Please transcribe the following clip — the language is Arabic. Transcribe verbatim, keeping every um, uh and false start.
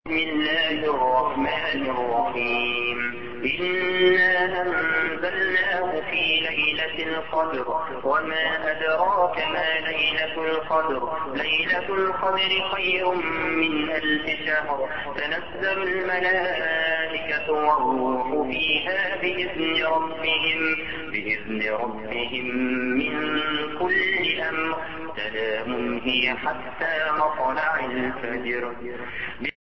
بسم الله الرحمن الرحيم إنا أنزلناه في ليلة القدر وما أدراك ما ليلة القدر ليلة القدر خير من ألف شهر تنزل الملائكة والروح فيها بإذن ربهم بإذن ربهم من كل أمر سلام هي حتى مطلع الفجر.